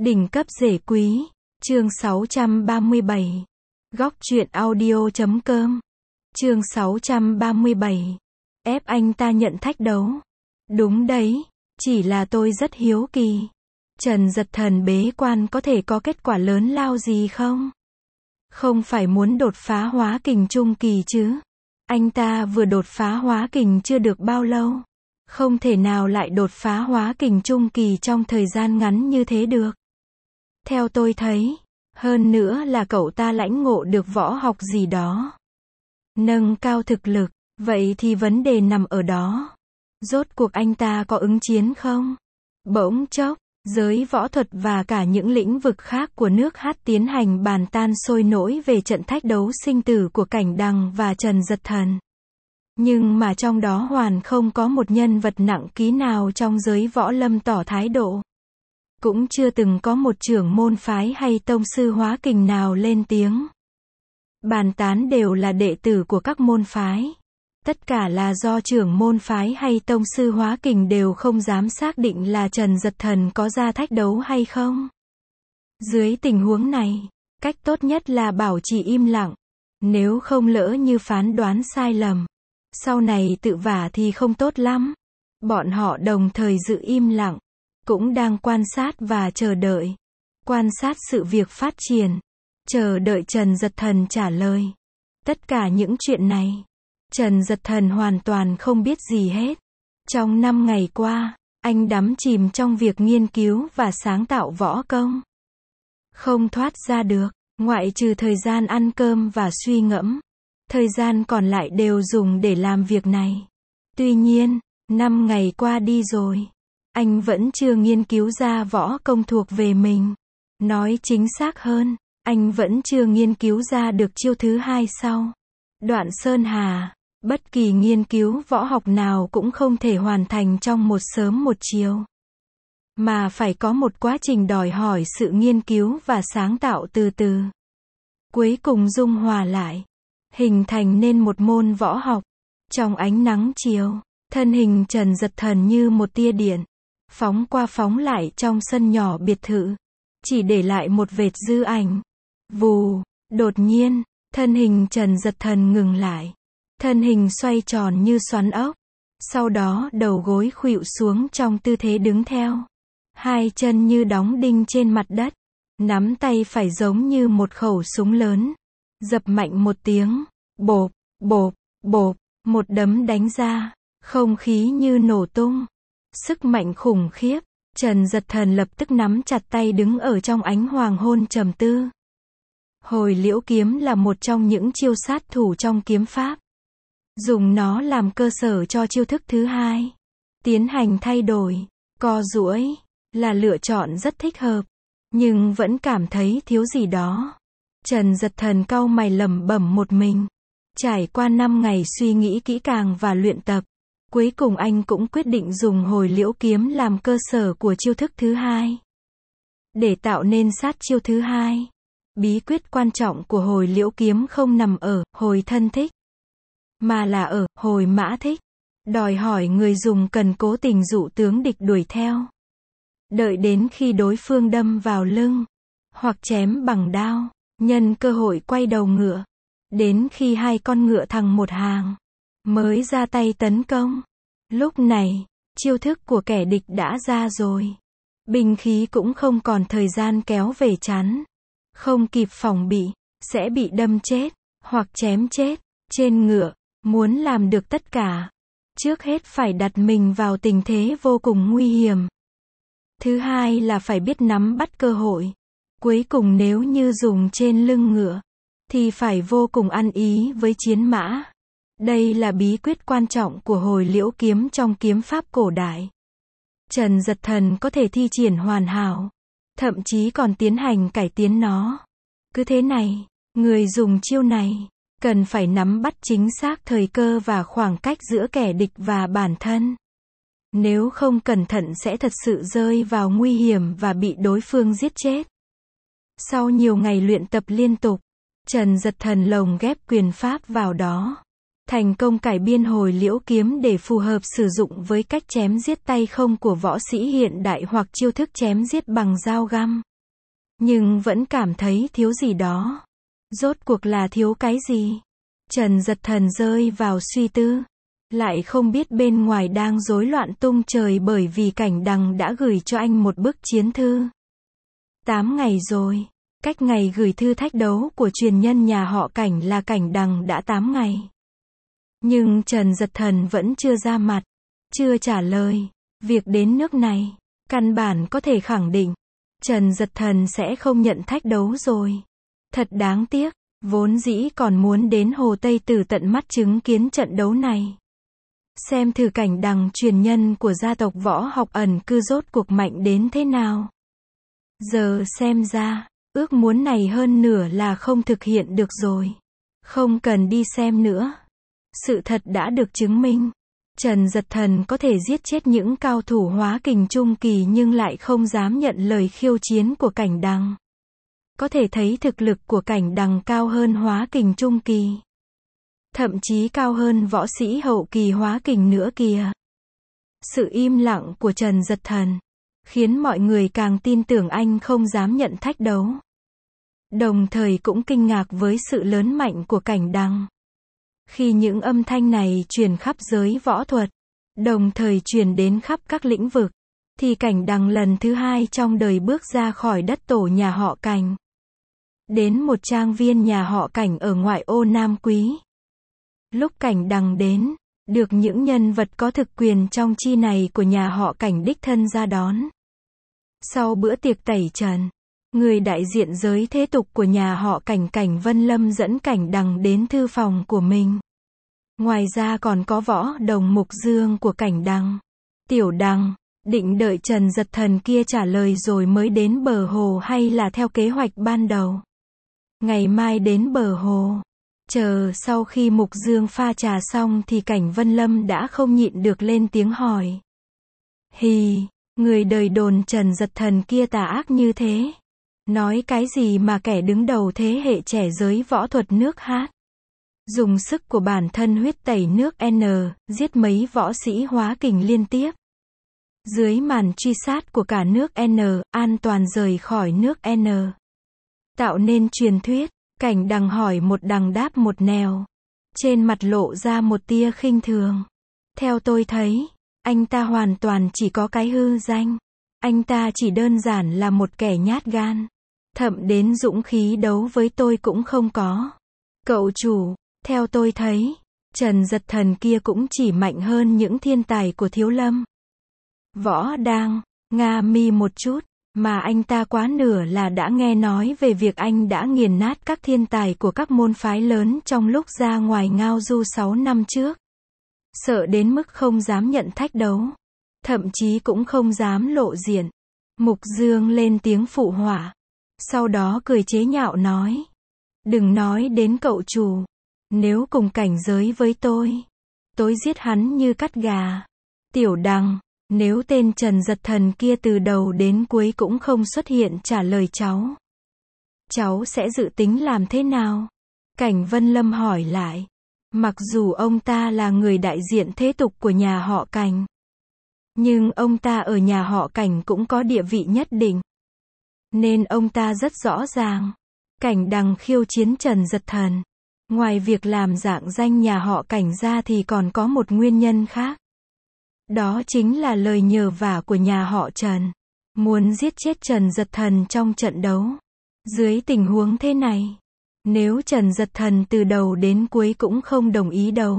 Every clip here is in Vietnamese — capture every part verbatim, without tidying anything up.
Đỉnh cấp rể quý, chương sáu trăm ba mươi bảy. Góc truyện audio chấm com. Chương sáu trăm ba mươi bảy. Ép anh ta nhận thách đấu. Đúng đấy, chỉ là tôi rất hiếu kỳ. Trần Dật Thần bế quan có thể có kết quả lớn lao gì không? Không phải muốn đột phá hóa kình trung kỳ chứ? Anh ta vừa đột phá hóa kình chưa được bao lâu. Không thể nào lại đột phá hóa kình trung kỳ trong thời gian ngắn như thế được. Theo tôi thấy, hơn nữa là cậu ta lãnh ngộ được võ học gì đó. Nâng cao thực lực, vậy thì vấn đề nằm ở đó. Rốt cuộc anh ta có ứng chiến không? Bỗng chốc, giới võ thuật và cả những lĩnh vực khác của nước Hát tiến hành bàn tan sôi nổi về trận thách đấu sinh tử của Cảnh Đằng và Trần Dật Thần. Nhưng mà trong đó hoàn không có một nhân vật nặng ký nào trong giới võ lâm tỏ thái độ. Cũng chưa từng có một trưởng môn phái hay tông sư hóa kình nào lên tiếng. Bàn tán đều là đệ tử của các môn phái. Tất cả là do trưởng môn phái hay tông sư hóa kình đều không dám xác định là Trần Dật Thần có ra thách đấu hay không. Dưới tình huống này, cách tốt nhất là bảo trì im lặng. Nếu không lỡ như phán đoán sai lầm, sau này tự vả thì không tốt lắm. Bọn họ đồng thời giữ im lặng, cũng đang quan sát và chờ đợi. Quan sát sự việc phát triển, chờ đợi Trần Dật Thần trả lời. Tất cả những chuyện này, Trần Dật Thần hoàn toàn không biết gì hết. Trong năm ngày qua, anh đắm chìm trong việc nghiên cứu và sáng tạo võ công. Không thoát ra được, ngoại trừ thời gian ăn cơm và suy ngẫm. Thời gian còn lại đều dùng để làm việc này. Tuy nhiên, năm ngày qua đi rồi, anh vẫn chưa nghiên cứu ra võ công thuộc về mình. Nói chính xác hơn, anh vẫn chưa nghiên cứu ra được chiêu thứ hai sau Đoạn Sơn Hà. Bất kỳ nghiên cứu võ học nào cũng không thể hoàn thành trong một sớm một chiều, mà phải có một quá trình đòi hỏi sự nghiên cứu và sáng tạo từ từ. Cuối cùng dung hòa lại, hình thành nên một môn võ học. Trong ánh nắng chiều, thân hình Trần Dật Thần như một tia điện, phóng qua phóng lại trong sân nhỏ biệt thự, chỉ để lại một vệt dư ảnh. Vù, đột nhiên, thân hình Trần Dật Thần ngừng lại. Thân hình xoay tròn như xoắn ốc. Sau đó đầu gối khuỵu xuống trong tư thế đứng theo. Hai chân như đóng đinh trên mặt đất. Nắm tay phải giống như một khẩu súng lớn. Dập mạnh một tiếng. Bộp, bộp, bộp. Một đấm đánh ra. Không khí như nổ tung. Sức mạnh khủng khiếp. Trần Dật Thần lập tức nắm chặt tay đứng ở trong ánh hoàng hôn trầm tư. Hồi liễu kiếm là một trong những chiêu sát thủ trong kiếm pháp. Dùng nó làm cơ sở cho chiêu thức thứ hai. Tiến hành thay đổi, co duỗi, là lựa chọn rất thích hợp. Nhưng vẫn cảm thấy thiếu gì đó. Trần Dật Thần cau mày lẩm bẩm một mình. Trải qua năm ngày suy nghĩ kỹ càng và luyện tập, cuối cùng anh cũng quyết định dùng hồi liễu kiếm làm cơ sở của chiêu thức thứ hai. Để tạo nên sát chiêu thứ hai, bí quyết quan trọng của hồi liễu kiếm không nằm ở hồi thân thích, mà là ở hồi mã thích. Đòi hỏi người dùng cần cố tình dụ tướng địch đuổi theo. Đợi đến khi đối phương đâm vào lưng, hoặc chém bằng đao, nhân cơ hội quay đầu ngựa. Đến khi hai con ngựa thẳng một hàng, mới ra tay tấn công. Lúc này, chiêu thức của kẻ địch đã ra rồi. Binh khí cũng không còn thời gian kéo về chắn. Không kịp phòng bị, sẽ bị đâm chết, hoặc chém chết. Trên ngựa, muốn làm được tất cả, trước hết phải đặt mình vào tình thế vô cùng nguy hiểm. Thứ hai là phải biết nắm bắt cơ hội. Cuối cùng nếu như dùng trên lưng ngựa, thì phải vô cùng ăn ý với chiến mã. Đây là bí quyết quan trọng của hồi liễu kiếm trong kiếm pháp cổ đại. Trần Dật Thần có thể thi triển hoàn hảo, thậm chí còn tiến hành cải tiến nó. Cứ thế này, người dùng chiêu này cần phải nắm bắt chính xác thời cơ và khoảng cách giữa kẻ địch và bản thân. Nếu không cẩn thận sẽ thật sự rơi vào nguy hiểm và bị đối phương giết chết. Sau nhiều ngày luyện tập liên tục, Trần Dật Thần lồng ghép quyền pháp vào đó. Thành công cải biên hồi liễu kiếm để phù hợp sử dụng với cách chém giết tay không của võ sĩ hiện đại hoặc chiêu thức chém giết bằng dao găm. nhưng vẫn cảm thấy thiếu gì đó. Rốt cuộc là thiếu cái gì? Trần Giật Thần rơi vào suy tư. Lại không biết bên ngoài đang rối loạn tung trời bởi vì Cảnh Đằng đã gửi cho anh một bức chiến thư. Tám ngày rồi. Cách ngày gửi thư thách đấu của truyền nhân nhà họ Cảnh là Cảnh Đằng đã tám ngày. Nhưng Trần Giật Thần vẫn chưa ra mặt, chưa trả lời. Việc đến nước này, căn bản có thể khẳng định, Trần Giật Thần sẽ không nhận thách đấu rồi. Thật đáng tiếc, vốn dĩ còn muốn đến Hồ Tây Tử tận mắt chứng kiến trận đấu này. Xem thử Cảnh Đằng truyền nhân của gia tộc võ học ẩn cư rốt cuộc mạnh đến thế nào. Giờ xem ra, ước muốn này hơn nửa là không thực hiện được rồi. Không cần đi xem nữa. Sự thật đã được chứng minh. Trần Giật Thần có thể giết chết những cao thủ hóa kình trung kỳ nhưng lại không dám nhận lời khiêu chiến của Cảnh Đằng. Có thể thấy thực lực của Cảnh Đằng cao hơn hóa kình trung kỳ. Thậm chí cao hơn võ sĩ hậu kỳ hóa kình nữa kìa. Sự im lặng của Trần Giật Thần khiến mọi người càng tin tưởng anh không dám nhận thách đấu. Đồng thời cũng kinh ngạc với sự lớn mạnh của Cảnh Đằng. Khi những âm thanh này truyền khắp giới võ thuật, đồng thời truyền đến khắp các lĩnh vực, thì Cảnh Đằng lần thứ hai trong đời bước ra khỏi đất tổ nhà họ Cảnh. Đến một trang viên nhà họ Cảnh ở ngoại ô Nam Quý. Lúc Cảnh Đằng đến, được những nhân vật có thực quyền trong chi này của nhà họ Cảnh đích thân ra đón. Sau bữa tiệc tẩy trần, người đại diện giới thế tục của nhà họ Cảnh Cảnh Vân Lâm dẫn Cảnh Đằng đến thư phòng của mình. Ngoài ra còn có võ đồng Mục Dương của Cảnh Đằng. Tiểu Đằng, định đợi Trần Giật Thần kia trả lời rồi mới đến bờ hồ hay là theo kế hoạch ban đầu? Ngày mai đến bờ hồ. Chờ sau khi Mục Dương pha trà xong thì Cảnh Vân Lâm đã không nhịn được lên tiếng hỏi. Hì, người đời đồn Trần Giật Thần kia tà ác như thế. Nói cái gì mà kẻ đứng đầu thế hệ trẻ giới võ thuật nước hát. Dùng sức của bản thân huyết tẩy nước N, giết mấy võ sĩ hóa kình liên tiếp. Dưới màn truy sát của cả nước N, an toàn rời khỏi nước N. Tạo nên truyền thuyết, Cảnh Đằng hỏi một đằng đáp một nẻo. Trên mặt lộ ra một tia khinh thường. Theo tôi thấy, anh ta hoàn toàn chỉ có cái hư danh. Anh ta chỉ đơn giản là một kẻ nhát gan. Thậm đến dũng khí đấu với tôi cũng không có. Cậu chủ, theo tôi thấy, Trần Giật Thần kia cũng chỉ mạnh hơn những thiên tài của Thiếu Lâm. Võ đang, nga mi một chút, mà anh ta quá nửa là đã nghe nói về việc anh đã nghiền nát các thiên tài của các môn phái lớn trong lúc ra ngoài ngao du sáu năm trước. Sợ đến mức không dám nhận thách đấu. Thậm chí cũng không dám lộ diện. Mục Dương lên tiếng phụ họa. Sau đó cười chế nhạo nói. Đừng nói đến cậu chủ. Nếu cùng cảnh giới với tôi, tôi giết hắn như cắt gà. Tiểu Đằng, nếu tên Trần Giật Thần kia từ đầu đến cuối cũng không xuất hiện trả lời cháu, cháu sẽ dự tính làm thế nào? Cảnh Vân Lâm hỏi lại. Mặc dù ông ta là người đại diện thế tục của nhà họ Cảnh, nhưng ông ta ở nhà họ Cảnh cũng có địa vị nhất định. Nên ông ta rất rõ ràng, Cảnh Đằng khiêu chiến Trần Giật Thần, ngoài việc làm rạng danh nhà họ Cảnh ra thì còn có một nguyên nhân khác. Đó chính là lời nhờ vả của nhà họ Trần, muốn giết chết Trần Giật Thần trong trận đấu. Dưới tình huống thế này, nếu Trần Giật Thần từ đầu đến cuối cũng không đồng ý đấu,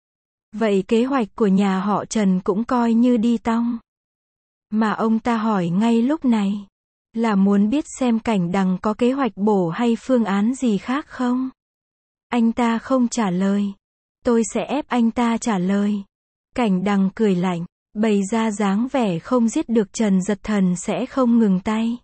vậy kế hoạch của nhà họ Trần cũng coi như đi tong. Mà ông ta hỏi ngay lúc này, là muốn biết xem Cảnh Đằng có kế hoạch bổ hay phương án gì khác không? Anh ta không trả lời. Tôi sẽ ép anh ta trả lời. Cảnh Đằng cười lạnh, bày ra dáng vẻ không giết được Trần Giật Thần sẽ không ngừng tay.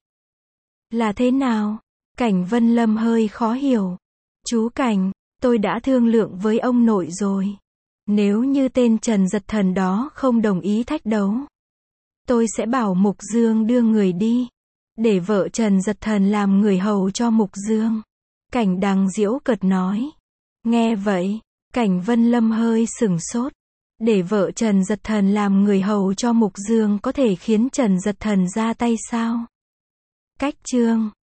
Là thế nào? Cảnh Vân Lâm hơi khó hiểu. Chú Cảnh, tôi đã thương lượng với ông nội rồi. Nếu như tên Trần Giật Thần đó không đồng ý thách đấu, tôi sẽ bảo Mục Dương đưa người đi, để vợ Trần Giật Thần làm người hầu cho Mục Dương. Cảnh Đằng giễu cợt nói. Nghe vậy, Cảnh Vân Lâm hơi sửng sốt. Để vợ Trần Giật Thần làm người hầu cho Mục Dương có thể khiến Trần Giật Thần ra tay sao? Cách chương